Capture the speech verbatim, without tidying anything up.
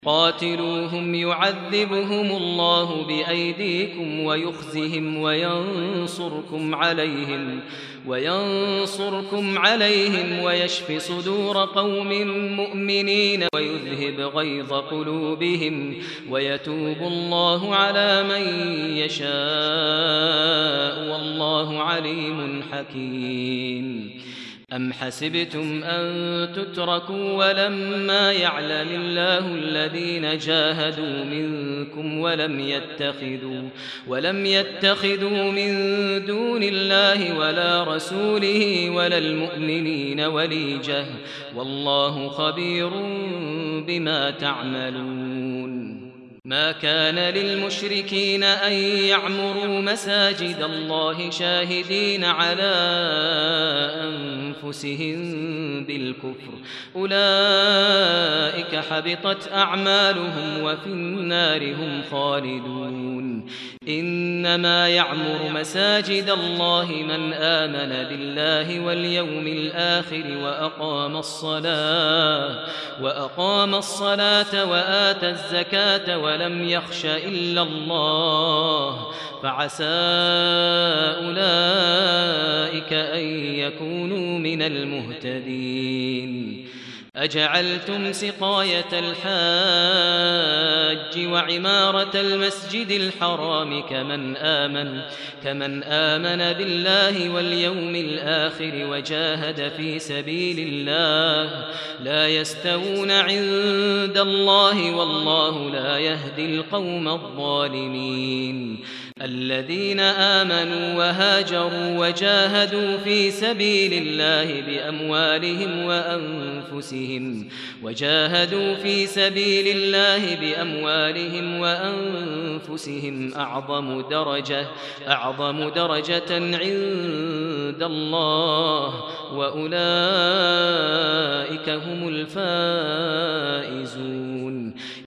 قاتلوهم يعذبهم الله بأيديكم ويخزهم وينصركم عليهم وينصركم عليهم ويشف صدور قوم مؤمنين ويذهب غيظ قلوبهم ويتوب الله على من يشاء والله عليم حكيم. أم حسبتم أن تتركوا ولما يعلم الله الذين جاهدوا منكم ولم يتخذوا ولم يتخذوا من دون الله ولا رسوله ولا المؤمنين وليجة والله خبير بما تعملون. ما كان للمشركين أن يعمروا مساجد الله شاهدين على أنفسهم بالكفر أولئك حبطت أعمالهم وفي النار هم خالدون. إنما يعمر مساجد الله من آمن بالله واليوم الآخر وأقام الصلاة وأقام الصلاة وآتى الزكاة ولم يخش إلا الله فعسى أولئك أن يكونوا من المهتدين. أجعلتم سقاية الحاج وعمارة المسجد الحرام كمن آمن كمن آمن بالله واليوم الآخر وجاهد في سبيل الله لا يستوون عند الله والله لا يهدي القوم الظالمين. الذين آمنوا وهاجروا وجاهدوا في سبيل الله بأموالهم وأنفسهم وجاهدوا في سبيل الله بأموالهم وأنفسهم أعظم درجة أعظم درجة عند الله وأولئك هم الفائزون.